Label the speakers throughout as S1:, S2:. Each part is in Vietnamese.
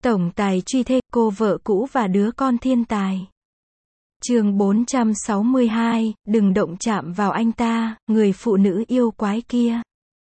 S1: Tổng tài truy thê, cô vợ cũ và đứa con thiên tài. Chương 462, đừng động chạm vào anh ta, người phụ nữ yêu quái kia.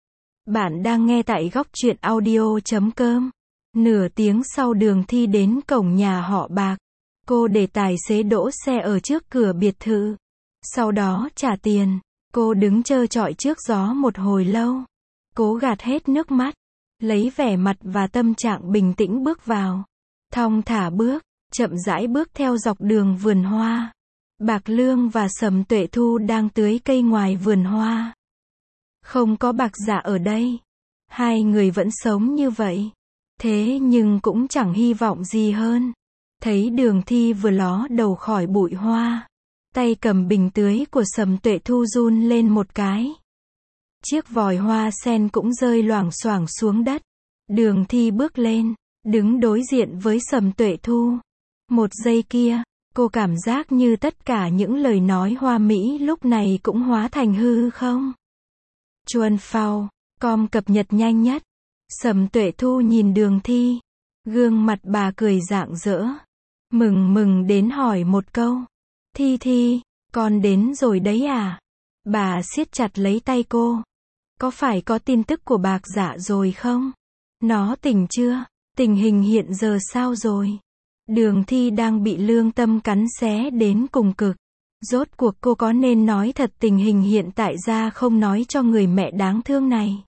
S1: Bạn đang nghe tại góc truyện audio.com. Nửa tiếng sau Đường Thi đến cổng nhà họ Bạc. Cô để tài xế đỗ xe ở trước cửa biệt thự. Sau đó trả tiền. Cô đứng trơ trọi trước gió một hồi lâu. Cố gạt hết nước mắt. Lấy vẻ mặt và tâm trạng bình tĩnh bước vào. Thong thả bước, chậm rãi bước theo dọc đường vườn hoa. Bạc Lương và Sầm Tuệ Thu đang tưới cây ngoài vườn hoa. Không có Bạc Dạ ở đây. Hai người vẫn sống như vậy. Thế nhưng cũng chẳng hy vọng gì hơn. Thấy Đường Thi vừa ló đầu khỏi bụi hoa. Tay cầm bình tưới của Sầm Tuệ Thu run lên một cái. Chiếc vòi hoa sen cũng rơi loảng xoảng xuống đất. Đường Thi bước lên, đứng đối diện với Sầm Tuệ Thu. Một giây kia, cô cảm giác như tất cả những lời nói hoa mỹ lúc này cũng hóa thành hư không. Chuan Phao, com cập nhật nhanh nhất. Sầm Tuệ Thu nhìn Đường Thi. Gương mặt bà cười rạng rỡ. Mừng đến hỏi một câu. Thi, con đến rồi đấy à? Bà siết chặt lấy tay cô. Có phải có tin tức của Bạc Dạ rồi không? Nó tỉnh chưa? Tình hình hiện giờ sao rồi? Đường Thi đang bị lương tâm cắn xé đến cùng cực. Rốt cuộc cô có nên nói thật tình hình hiện tại ra không nói cho người mẹ đáng thương này?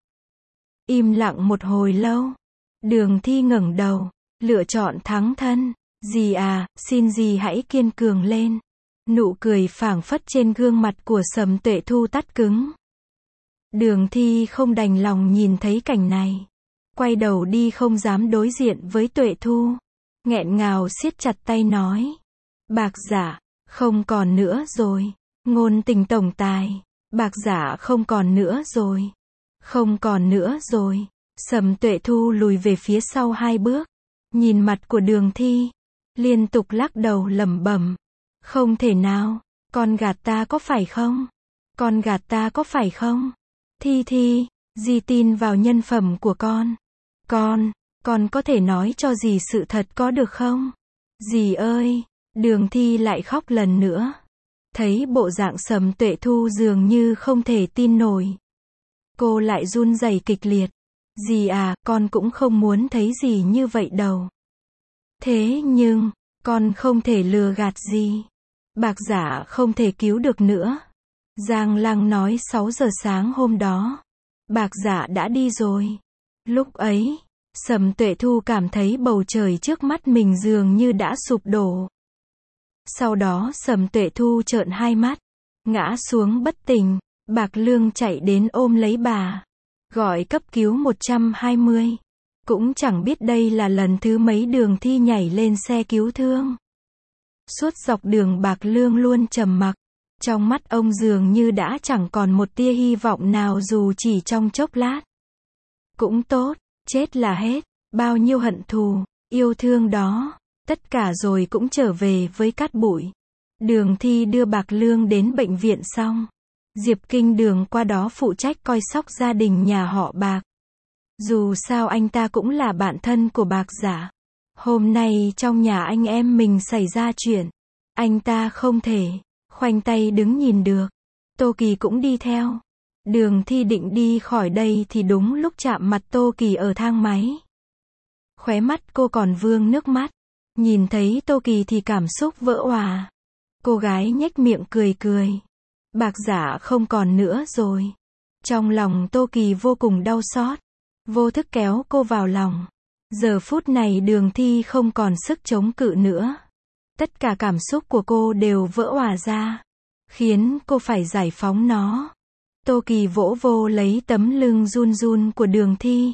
S1: Im lặng một hồi lâu. Đường Thi ngẩng đầu, lựa chọn thắng thân. Dì à, xin dì hãy kiên cường lên. Nụ cười phảng phất trên gương mặt của Sầm Tuệ Thu tắt cứng. Đường Thi không đành lòng nhìn thấy cảnh này. Quay đầu đi không dám đối diện với Tuệ Thu. Nghẹn ngào siết chặt tay nói. Bạc Dạ, không còn nữa rồi. Ngôn tình tổng tài. Bạc Dạ không còn nữa rồi. Không còn nữa rồi. Sầm Tuệ Thu lùi về phía sau 2 bước. Nhìn mặt của Đường Thi. Liên tục lắc đầu lẩm bẩm. Không thể nào. Con gạt ta có phải không? Con gạt ta có phải không? Thi, dì tin vào nhân phẩm của con. Con có thể nói cho dì sự thật có được không? Dì ơi! Đường Thi lại khóc lần nữa. Thấy bộ dạng Sầm Tuệ Thu dường như không thể tin nổi. Cô lại run rẩy kịch liệt. Dì à, con cũng không muốn thấy dì như vậy đâu. Thế nhưng, con không thể lừa gạt dì. Bạc Dạ không thể cứu được nữa. Giang Lăng nói 6 giờ sáng hôm đó. Bạc Dạ đã đi rồi. Lúc ấy, Sầm Tuệ Thu cảm thấy bầu trời trước mắt mình dường như đã sụp đổ. Sau đó Sầm Tuệ Thu trợn hai mắt, ngã xuống bất tỉnh. Bạc Lương chạy đến ôm lấy bà. Gọi cấp cứu 120. Cũng chẳng biết đây là lần thứ mấy Đường Thi nhảy lên xe cứu thương. Suốt dọc đường Bạc Lương luôn trầm mặc. Trong mắt ông dường như đã chẳng còn một tia hy vọng nào dù chỉ trong chốc lát. Cũng tốt, chết là hết. Bao nhiêu hận thù, yêu thương đó, tất cả rồi cũng trở về với cát bụi. Đường Thi đưa Bạc Lương đến bệnh viện xong. Diệp Kinh Đường qua đó phụ trách coi sóc gia đình nhà họ Bạc. Dù sao anh ta cũng là bạn thân của Bạc Dạ. Hôm nay trong nhà anh em mình xảy ra chuyện. Anh ta không thể khoanh tay đứng nhìn được. Tô Kỳ cũng đi theo. Đường Thi định đi khỏi đây thì đúng lúc chạm mặt Tô Kỳ ở thang máy. Khóe mắt cô còn vương nước mắt. Nhìn thấy Tô Kỳ thì cảm xúc vỡ òa. Cô gái nhếch miệng cười. Bạc Dạ không còn nữa rồi. Trong lòng Tô Kỳ vô cùng đau xót. Vô thức kéo cô vào lòng. Giờ phút này Đường Thi không còn sức chống cự nữa. Tất cả cảm xúc của cô đều vỡ òa ra. Khiến cô phải giải phóng nó. Tô Kỳ vỗ vô lấy tấm lưng run của Đường Thi.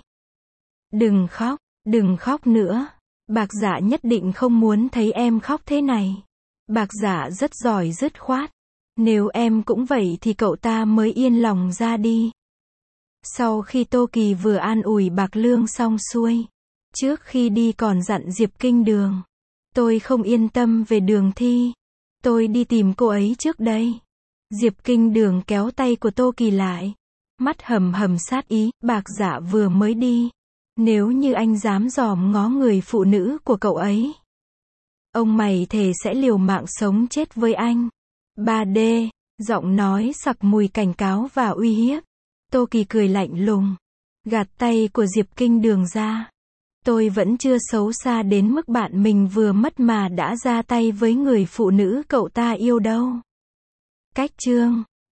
S1: Đừng khóc nữa. Bạc Dạ nhất định không muốn thấy em khóc thế này. Bạc Dạ rất giỏi dứt khoát. Nếu em cũng vậy thì cậu ta mới yên lòng ra đi. Sau khi Tô Kỳ vừa an ủi Bạc Lương xong xuôi. Trước khi đi còn dặn Diệp Kinh Đường. Tôi không yên tâm về Đường Thi. Tôi đi tìm cô ấy trước đây. Diệp Kinh Đường kéo tay của Tô Kỳ lại. Mắt hầm hầm sát ý. Bạc Dạ vừa mới đi. Nếu như anh dám dòm ngó người phụ nữ của cậu ấy, ông mày thề sẽ liều mạng sống chết với anh. 3D, giọng nói sặc mùi cảnh cáo và uy hiếp. Tô Kỳ cười lạnh lùng, gạt tay của Diệp Kinh Đường ra. Tôi vẫn chưa xấu xa đến mức bạn mình vừa mất mà đã ra tay với người phụ nữ cậu ta yêu đâu. Cách chương